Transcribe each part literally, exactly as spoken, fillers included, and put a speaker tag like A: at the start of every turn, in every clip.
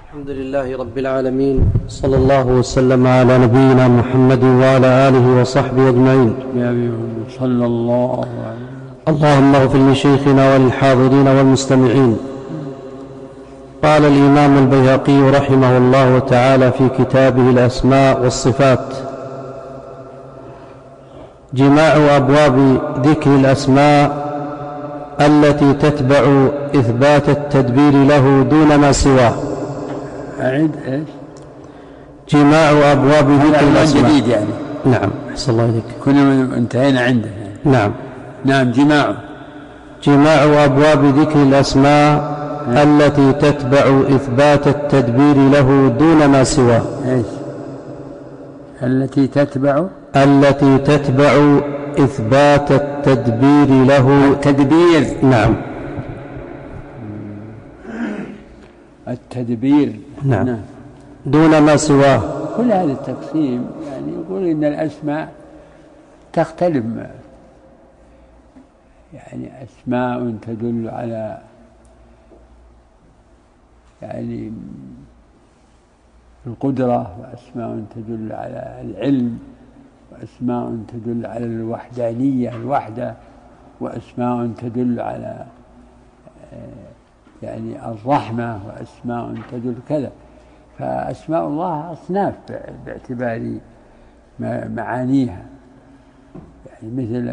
A: الحمد لله رب العالمين، صلى الله وسلم على نبينا محمد وعلى آله وصحبه أجمعين.
B: صلى الله عليه.
A: اللهم اغفر لشيخنا وللحاضرين والمستمعين. قال الإمام البيهقي رحمه الله تعالى في كتابه الأسماء والصفات: جماع أبواب ذكر الأسماء التي تتبع إثبات التدبير له دون ما سواه.
B: أعيد إيش؟
A: جماع أبواب ذكر الأسماء.
B: جديد يعني.
A: نعم، أحسن الله إليك.
B: كنا انتهينا عنده يعني.
A: نعم
B: نعم. جماع
A: جماع أبواب ذكر الأسماء نعم. التي تتبع إثبات التدبير له دون ما سواه.
B: إيش؟ التي تتبع
A: التي تتبع إثبات التدبير له.
B: التدبير.
A: نعم.
B: التدبير.
A: نعم. نعم. دون ما سواه.
B: كل هذا التقسيم يعني يقول إن الأسماء تختلف، يعني أسماء تدل على يعني القدرة، وأسماء تدل على العلم، وأسماء تدل على الوحدانية الوحدة، وأسماء تدل على يعني الرحمة، وأسماء تدل كذا. فأسماء الله أصناف باعتبار معانيها، يعني مثل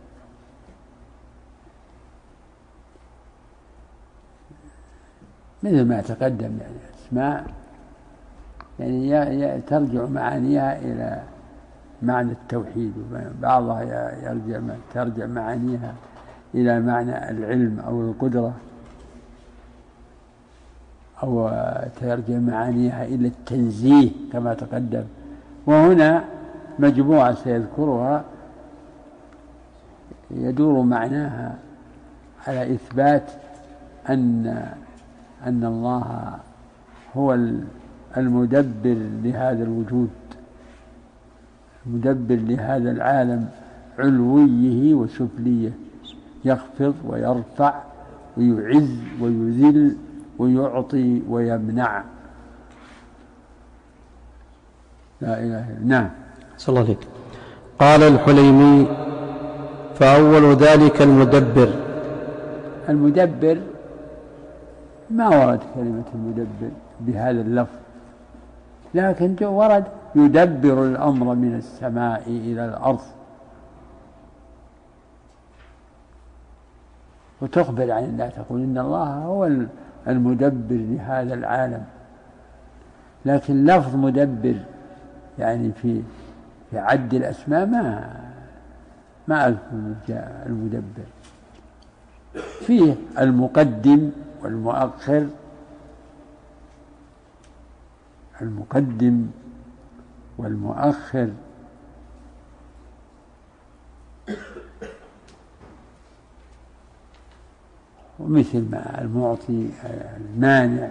B: مثل ما تقدم، يعني أسماء يعني ترجع معانيها إلى معنى التوحيد، وبعضها يرجع ترجع معانيها إلى معنى العلم أو القدرة، أو ترجع معانيها إلى التنزيه كما تقدم. وهنا مجموعة سيذكرها يدور معناها على إثبات أن أن الله هو المدبر لهذا الوجود، المدبر لهذا العالم، علويه وسفليه، يخفض ويرفع ويعز ويذل ويعطي ويمنع. لا إله إلا. نعم.
A: صلى الله عليك. قال الحليمي: فأول ذلك المدبر.
B: المدبر ما ورد كلمة المدبر بهذا اللفظ، لكن ورد يدبر الأمر من السماء إلى الأرض، وتخبر عن الله، تقول إن الله هو المدبر لهذا العالم. لكن لفظ مدبر يعني في في عد الأسماء ما ما أذكر المدبر. فيه المقدم والمؤخر، المقدم والمؤخر، ومثل ما المعطي المانع،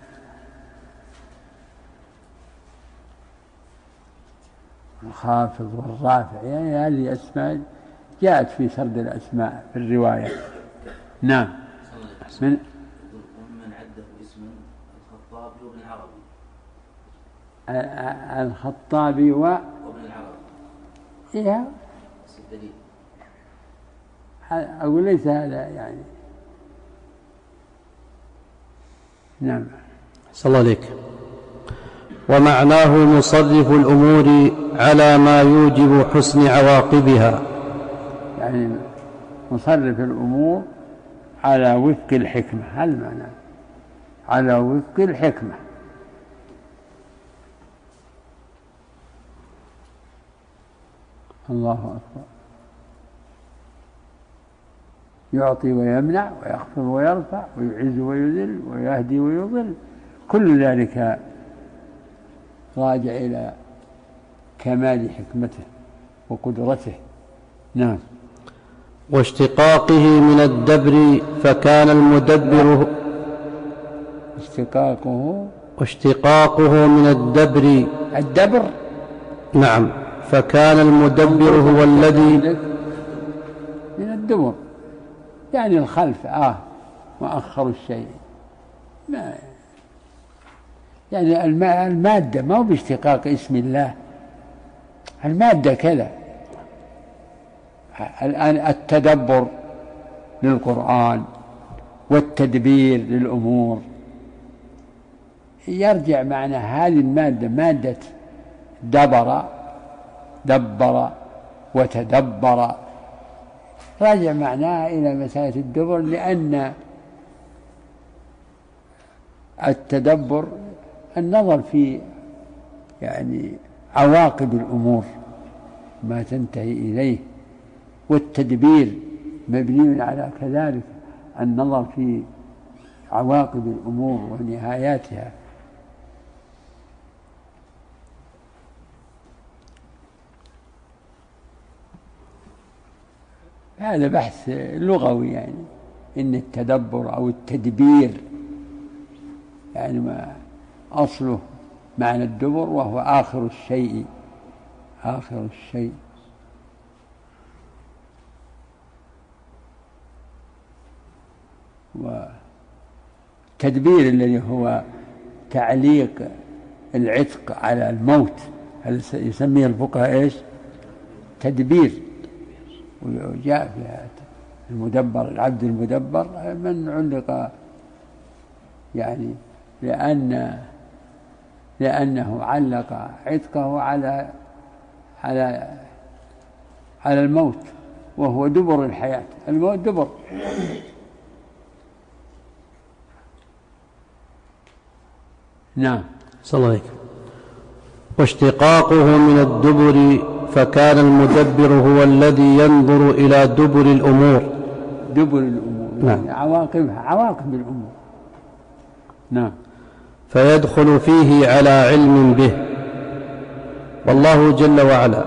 B: الخافض والرافع، يعني هذه أسماء جاءت في سرد الأسماء في الرواية. نعم.
C: من ومن عده اسم الخطابي وابن العربي.
B: الخطابي و...
C: وابن العربي.
B: إيه.
C: الدليل.
B: أقول ليس هذا يعني. نعم.
A: صلى الله عليك. ومعناه مصرف الأمور على ما يوجب حسن عواقبها،
B: يعني مصرف الأمور على وفق الحكمة. هل معنى على وفق الحكمة؟ الله أكبر. يعطي ويمنع، ويخفض ويرفع، ويعز ويذل، ويهدي ويضل، كل ذلك راجع إلى كمال حكمته وقدرته. نعم.
A: واشتقاقه من الدبر، فكان المدبر
B: اشتقاقه
A: واشتقاقه من الدبر
B: الدبر.
A: نعم. فكان المدبر هو الذي
B: من الدبر، يعني الخلف آه مؤخر الشيء، ما يعني المادة ما هو باشتقاق اسم الله، المادة كذا. الآن التدبر للقرآن والتدبير للأمور يرجع معنى هذه المادة مادة دبر دبر وتدبر، راجع معناها إلى مسألة الدبر، لأن التدبر النظر في يعني عواقب الأمور ما تنتهي إليه، والتدبير مبني على كذلك النظر في عواقب الأمور ونهاياتها. هذا بحث لغوي، يعني إن التدبر أو التدبير يعني ما أصله معنى الدبر، وهو آخر الشيء، آخر الشيء. والتدبير الذي هو تعليق العتق على الموت، هل يسميه الفقهاء إيش؟ تدبير. وجاء في المدبر العبد المدبر من علق يعني لأن لأنه علق عتقه على على على الموت، وهو دبر الحياة، الموت دبر. نعم.
A: صلى الله عليه وسلم. واشتقاقه من الدبر، فكان المدبر هو الذي ينظر إلى دبر الأمور.
B: دبر الأمور
A: نعم.
B: يعني عواقبها، عواقب الأمور. نعم.
A: فيدخل فيه على علم به، والله جل وعلا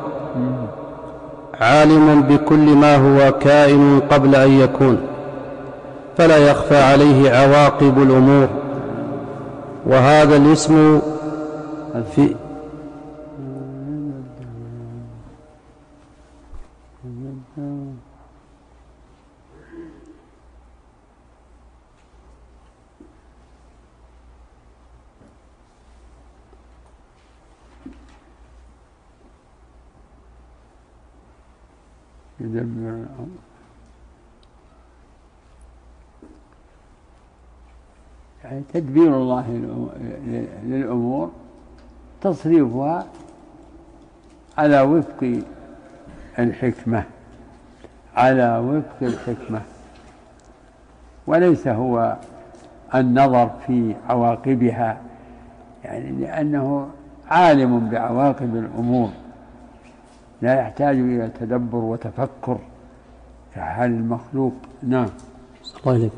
A: عالم بكل ما هو كائن قبل أن يكون، فلا يخفى عليه عواقب الأمور. وهذا الاسم في
B: يدبر الأمر. يعني تدبير الله للأمور تصريفها على وفق الحكمة، على وفق الحكمة، وليس هو النظر في عواقبها، يعني لأنه عالم بعواقب الأمور، لا يحتاج إلى تدبر وتفكر كحال المخلوق. نعم.
A: الله عليك.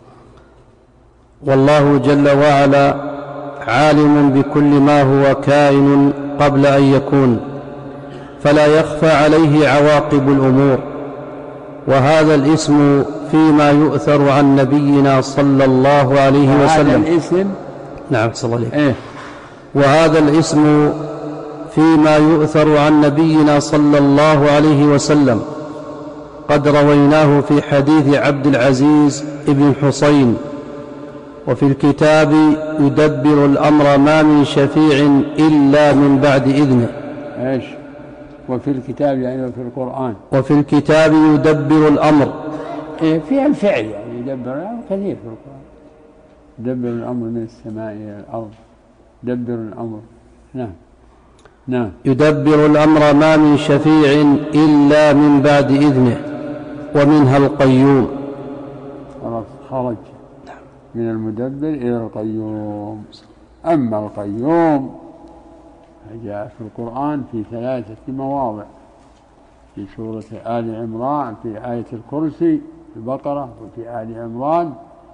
A: والله جل وعلا عالم بكل ما هو كائن قبل أن يكون، فلا يخفى عليه عواقب الأمور. وهذا الاسم فيما يؤثر عن نبينا صلى الله عليه وسلم.
B: وهذا الاسم
A: نعم صلى الله عليه.
B: إيه؟
A: وهذا الاسم فيما يؤثر عن نبينا صلى الله عليه وسلم قد رويناه في حديث عبد العزيز ابن حسين. وفي الكتاب يدبر الأمر ما من شفيع إلا من بعد إذنه.
B: إيش؟ وفي الكتاب يعني وفي القرآن.
A: وفي الكتاب يدبر الأمر.
B: إيه فيها الفعل، يعني يدبر الأمر كثير في القرآن. يدبر الأمر من السماء إلى الأرض، يدبر الأمر. نعم. نعم.
A: يدبر الأمر ما من شفيع إلا من بعد إذنه، ومنها القيوم.
B: خرج من المدبر إلى القيوم. أما القيوم جاء في القرآن في ثلاثة مواضع، في سورة آل عمران، في آية الكرسي في البقرة، وفي آل عمران،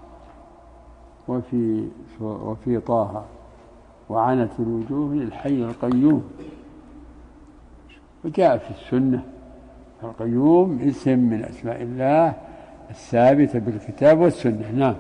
B: وفي وفي طه. وعنت الوجوه للحي القيوم. وجاء في السنة القيوم اسم من أسماء الله الثابتة بالكتاب والسنة. نعم.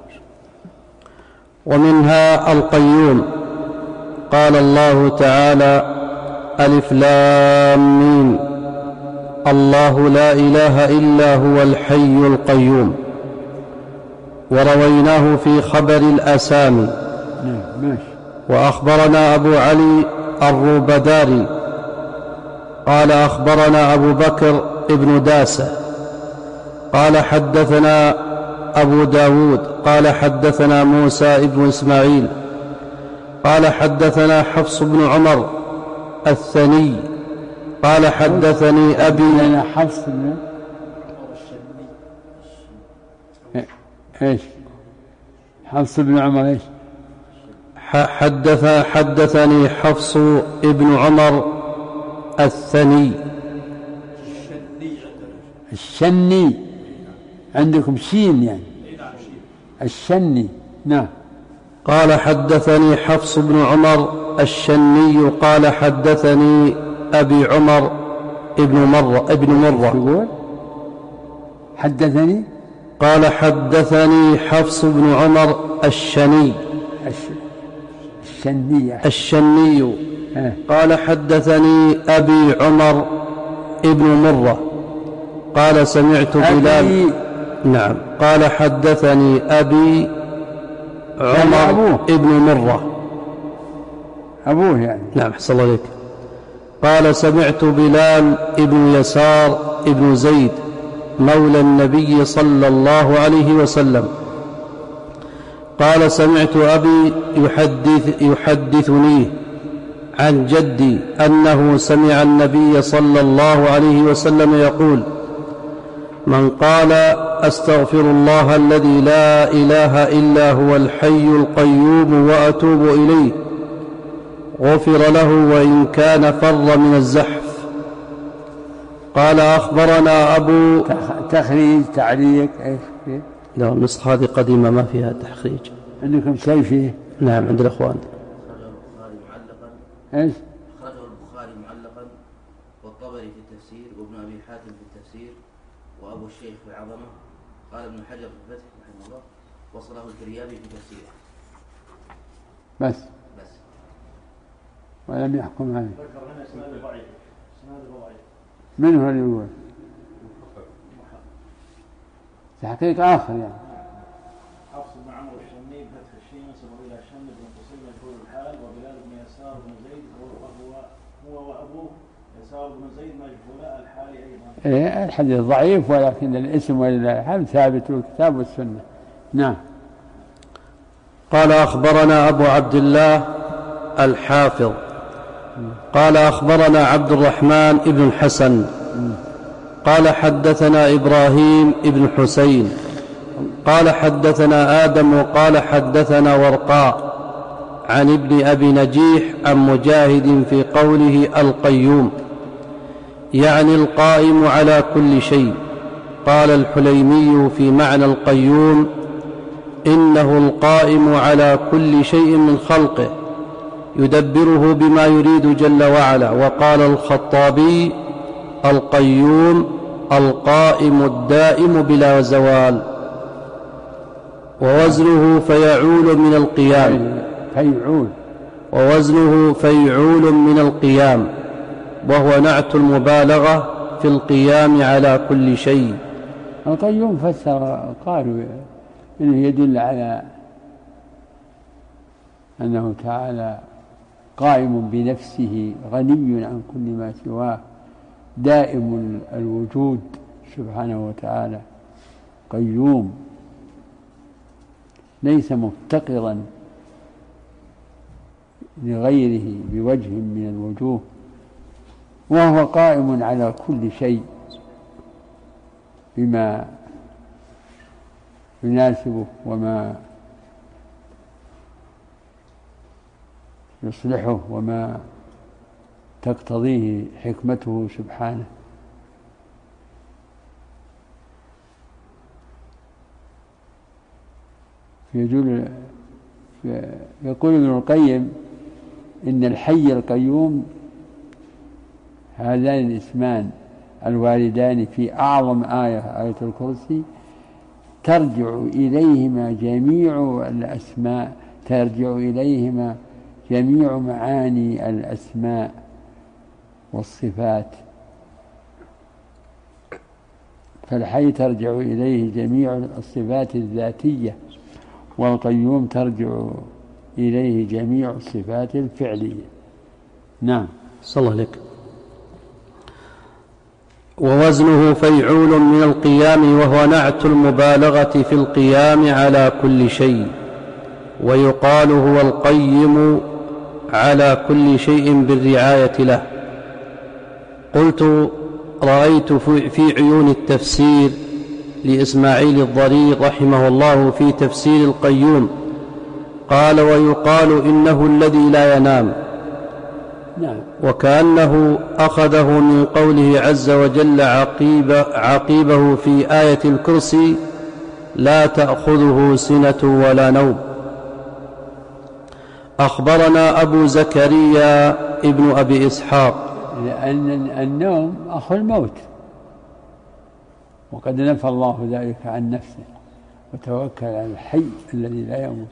A: ومنها القيوم. قال الله تعالى: ألف لام ميم، الله لا إله إلا هو الحي القيوم. ورويناه في خبر الأسامي.
B: نعم ماشي.
A: وأخبرنا أبو علي الروبداري قال أخبرنا أبو بكر ابن داسة قال حدثنا أبو داود قال حدثنا موسى ابن إسماعيل قال حدثنا حفص بن عمر الثني قال حدثني أبي
B: حفص بن إيش حفص بن عمر إيش
A: حدث حدثني حفص ابن عمر الثني.
B: الشني عندكم شين يعني الشني. نعم.
A: قال حدثني حفص بن عمر الشني قال حدثني أبي عمر ابن مرة ابن مرة
B: حدثني
A: قال حدثني حفص بن عمر الشني
B: الشني
A: الشني قال حدثني أبي عمر ابن مرة قال سمعت بلال. نعم. قال حدثني أبي عمر ابن مرة
B: أبوه يعني.
A: نعم حسن الله عليك. قال سمعت بلال ابن يسار ابن زيد مولى النبي صلى الله عليه وسلم قال سمعت أبي يحدث يحدثني عن جدي أنه سمع النبي صلى الله عليه وسلم يقول: من قال أستغفر الله الذي لا إله إلا هو الحي القيوم وأتوب إليه غفر له وإن كان فر من الزحف. قال أخبرنا أبو
B: تخريج تعليق إيش فيه؟
A: لا النسخة هذه قديمة ما فيها تخريج.
B: عندكم شيء فيه؟
A: نعم عند الأخوان.
B: إيش؟
C: أخرجه البخاري معلقا والطبري في التفسير وابن أبي حاتم في التفسير وأبو الشيخ في العظمة. قال ابن حجر في الفتح رحمه الله وصله الكريابي في تفسيره.
B: بس
C: بس
B: ولم يحكم عليه.
D: ذكر هنا اسناد ضعيف. اسناد ضعيف.
B: من هو اللي يقول؟ تحقيق آخر يعني.
D: حفص بن عمرو الشمي بفتح الشين نسبه إلى شم بن قصي مجهول الحال وبلال بن يسار بن زيد هو هو وأبوه يسار بن زيد مجهول الحال أيضا.
B: إيه الحديث ضعيف ولكن الاسم والحال ثابت في الكتاب والسنة. نعم.
A: قال أخبرنا أبو عبد الله الحافظ قال أخبرنا عبد الرحمن ابن الحسن قال حدثنا إبراهيم ابن حسين قال حدثنا آدم قال حدثنا ورقاء عن ابن أبي نجيح عن مجاهد في قوله القيوم يعني القائم على كل شيء. قال الحليمي في معنى القيوم إنه القائم على كل شيء من خلقه يدبره بما يريد جل وعلا. وقال الخطابي القيوم القائم الدائم بلا زوال ووزنه فيعول من القيام
B: فيعول
A: ووزنه فيعول من القيام وهو نعت المبالغة في القيام على كل شيء.
B: القيوم فسر قالوا إنه يدل على أنه تعالى قائم بنفسه غني عن كل ما سواه دائم الوجود سبحانه وتعالى قيوم ليس مفتقرا لغيره بوجه من الوجوه وهو قائم على كل شيء بما يناسبه وما يصلحه وما تقتضيه حكمته سبحانه. يقول يقول ابن القيم إن الحي القيوم هذان الاسمان الواردان في أعظم آية آية الكرسي ترجع إليهما جميع الأسماء ترجع إليهما جميع معاني الأسماء والصفات. فالحي ترجع إليه جميع الصفات الذاتية والقيوم ترجع إليه جميع الصفات الفعلية. نعم.
A: صلى الله عليك. ووزنه فيعول من القيام، وهو نعت المبالغة في القيام على كل شيء، ويقال هو القيم على كل شيء بالرعاية له. قلت رأيت في عيون التفسير لإسماعيل الضرير رحمه الله في تفسير القيوم قال ويقال إنه الذي لا ينام، وكأنه أخذه من قوله عز وجل عقيب عقيبه في آية الكرسي لا تأخذه سنة ولا نوم. أخبرنا أبو زكريا ابن أبي إسحاق
B: لأن النوم أخو الموت، وقد نفى الله ذلك عن نفسه وتوكل على الحي الذي لا يموت،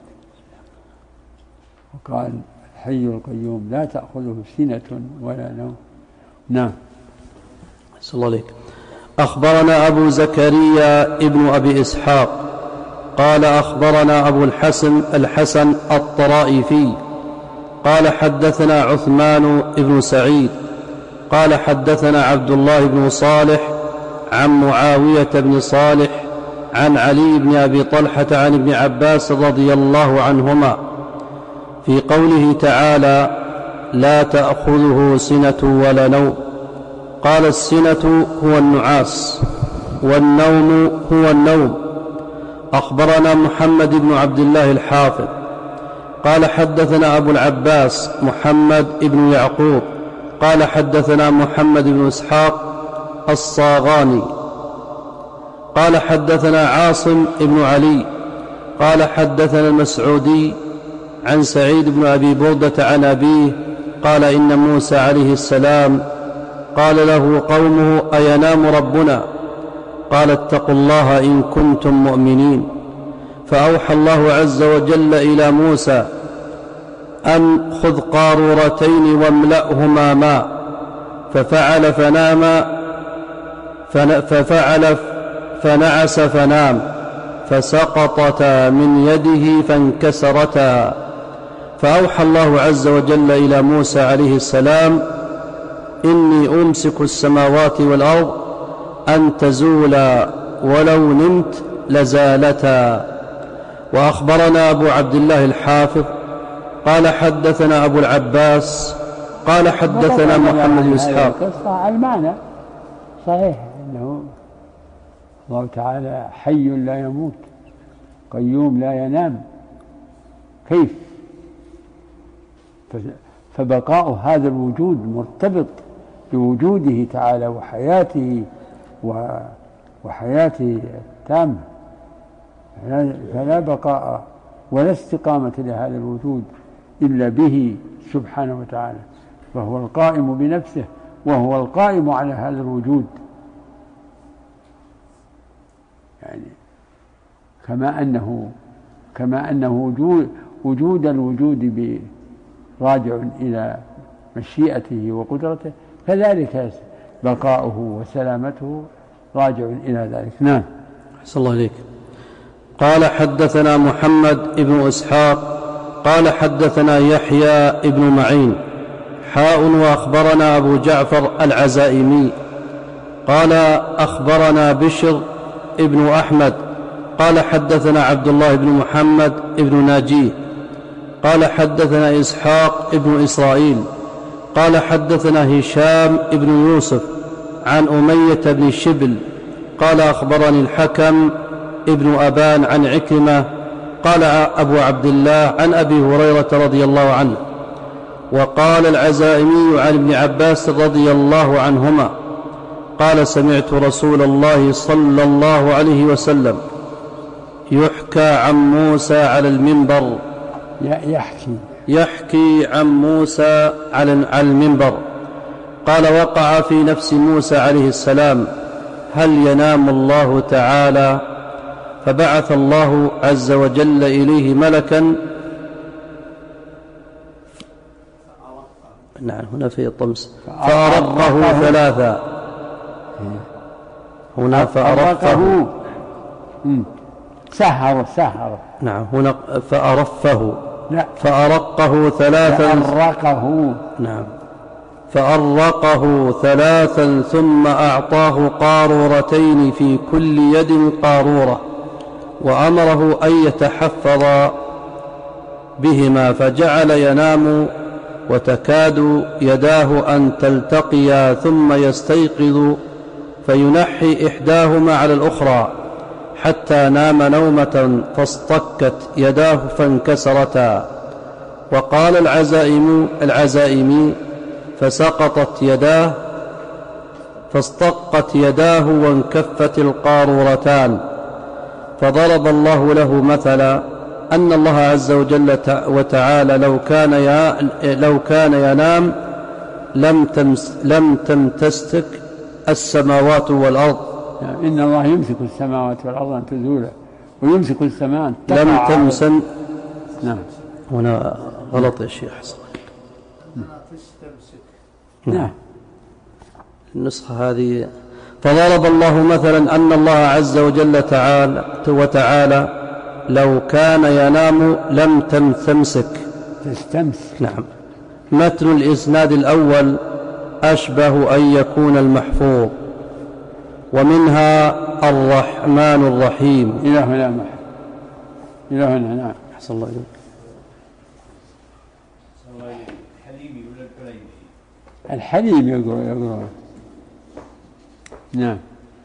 B: وقال الحي القيوم لا تأخذه سنة ولا نوم. نعم.
A: صلى الله عليك. أخبرنا أبو زكريا ابن أبي إسحاق قال أخبرنا أبو الحسن الحسن الطرائفي قال حدثنا عثمان بن سعيد قال حدثنا عبد الله بن صالح عن معاوية بن صالح عن علي بن أبي طلحة عن ابن عباس رضي الله عنهما في قوله تعالى لا تأخذه سنة ولا نوم. قال السنة هو النعاس والنوم هو النوم. أخبرنا محمد بن عبد الله الحافظ قال حدثنا أبو العباس محمد بن يعقوب قال حدثنا محمد بن إسحاق الصاغاني قال حدثنا عاصم بن علي قال حدثنا المسعودي عن سعيد بن أبي بردة عن أبيه قال إن موسى عليه السلام قال له قومه أينام ربنا؟ قال اتقوا الله إن كنتم مؤمنين. فأوحى الله عز وجل إلى موسى أن خذ قارورتين واملأهما ماء، ففعل فنام ففعل فنعس فنام فسقطتا من يده فانكسرتا. فأوحى الله عز وجل إلى موسى عليه السلام إني أمسك السماوات والأرض أن تزولا ولو نمت لزالتا. وأخبرنا أبو عبد الله الحافظ قال حدثنا أبو العباس قال حدثنا محمد بن إسحاق.
B: قصة المعنى صحيح أنه الله تعالى حي لا يموت قيوم لا ينام، كيف؟ فبقاء هذا الوجود مرتبط بوجوده تعالى وحياته وحياته التامة، فلا بقاء ولا استقامة لهذا الوجود إلا به سبحانه وتعالى، فهو القائم بنفسه وهو القائم على هذا الوجود. يعني كما أنه كما أنه وجود, وجود الوجود راجع إلى مشيئته وقدرته، كذلك بقاؤه وسلامته راجع إلى ذلك. نعم.
A: صلى الله عليك. قال حدثنا محمد بن إسحاق قال حدثنا يحيى بن معين حاء وأخبرنا أبو جعفر العزائمي قال أخبرنا بشر ابن أحمد قال حدثنا عبد الله بن محمد بن ناجيه قال حدثنا إسحاق بن إسرائيل قال حدثنا هشام بن يوسف عن أمية بن شبل قال أخبرني الحكم ابن أبان عن عكرمة قال أبو عبد الله عن أبي هريرة رضي الله عنه. وقال العزائمي عن ابن عباس رضي الله عنهما قال سمعت رسول الله صلى الله عليه وسلم يحكى عن موسى على المنبر
B: يحكي
A: يحكي عن موسى على المنبر قال وقع في نفس موسى عليه السلام هل ينام الله تعالى؟ فبعث الله عز وجل إليه ملكا. نعم هنا في الطمس فأرقه ثلاثا، هنا فأرقه
B: سهر سهر
A: نعم هنا فأرفه
B: لا
A: فأرقه ثلاثا
B: فأرقه
A: نعم فأرقه ثلاثا ثم أعطاه قارورتين في كل يد قارورة وأمره أن يتحفظ بهما فجعل ينام وتكاد يداه أن تلتقيا ثم يستيقظ فينحي إحداهما على الأخرى حتى نام نومة فاصطكت يداه فانكسرتا. وقال العزائم العزائمي فسقطت يداه فاصطقت يداه وانكفت القارورتان. فضرب الله له مثلا أن الله عز وجل وتعالى لو كان لو كان ينام لم تمس لم تمتسك السماوات والأرض.
B: يعني إن الله يمسك السماوات والأرض أن تزولا ويمسك السماء
A: لم تمسن.
B: نعم
A: هنا غلط يا شيخ حسن. نعم النسخة هذه. فضرب الله مثلا أن الله عز وجل تعالى وتعالى لو كان ينام لم تمسك
B: تستمسك.
A: نعم. متن الإسناد الأول أشبه أن يكون المحفوظ ومنها الرحمن الرحيم.
B: إلى هنا محل إلى هنا. نعم
A: أحسن الله إليك.
B: الحليم يقرأ يقرأ. نعم.